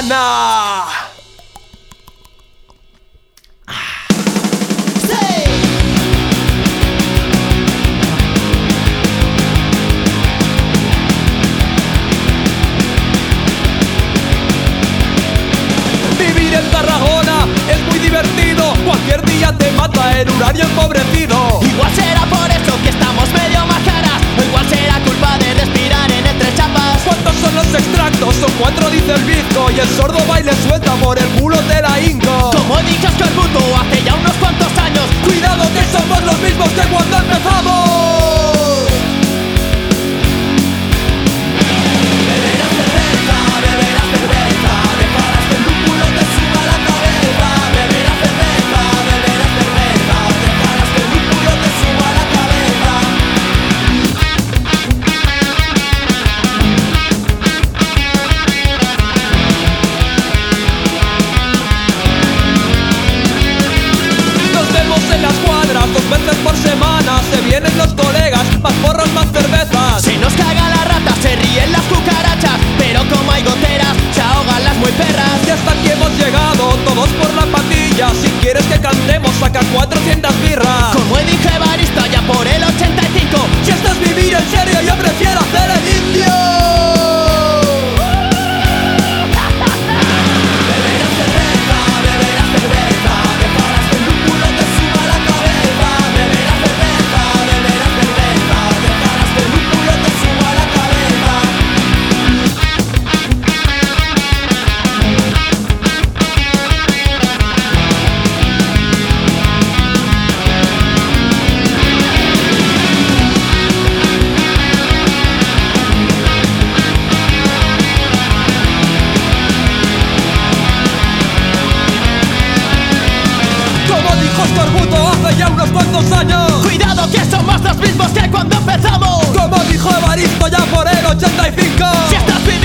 semana. Vivir en Tarragona es muy divertido. Cualquier día te mata en un horario empobrecido. Igual será por eso que estamos medio más caras, o igual será culpa de respirar en entre chapas. ¿Cuántos son los extractos? Son 4, dice el bizco. Y el sordo baile suelta por el culo de la Inco. Como dijo Escorbuto hace ya unos cuantos años, Cuidado que somos los mismos que cuando empezamos. En las cuadras 2 veces por semana. Se vienen los colegas, más porros, más cervezas. se nos cagan las ratas, se ríen las cucarachas, pero como hay goteras, se ahogan las muy perras. Y hasta aquí hemos llegado, todos por la patilla. Si quieres que cantemos, saca 400 birras. Como dijo Evaristo allá por el 85, Si esto es vivir en serio, yo prefiero hacer el indio. Escorbuto hace ya unos cuantos años. cuidado que somos los mismos que cuando empezamos. Como dijo Evaristo ya por el 85. Si estás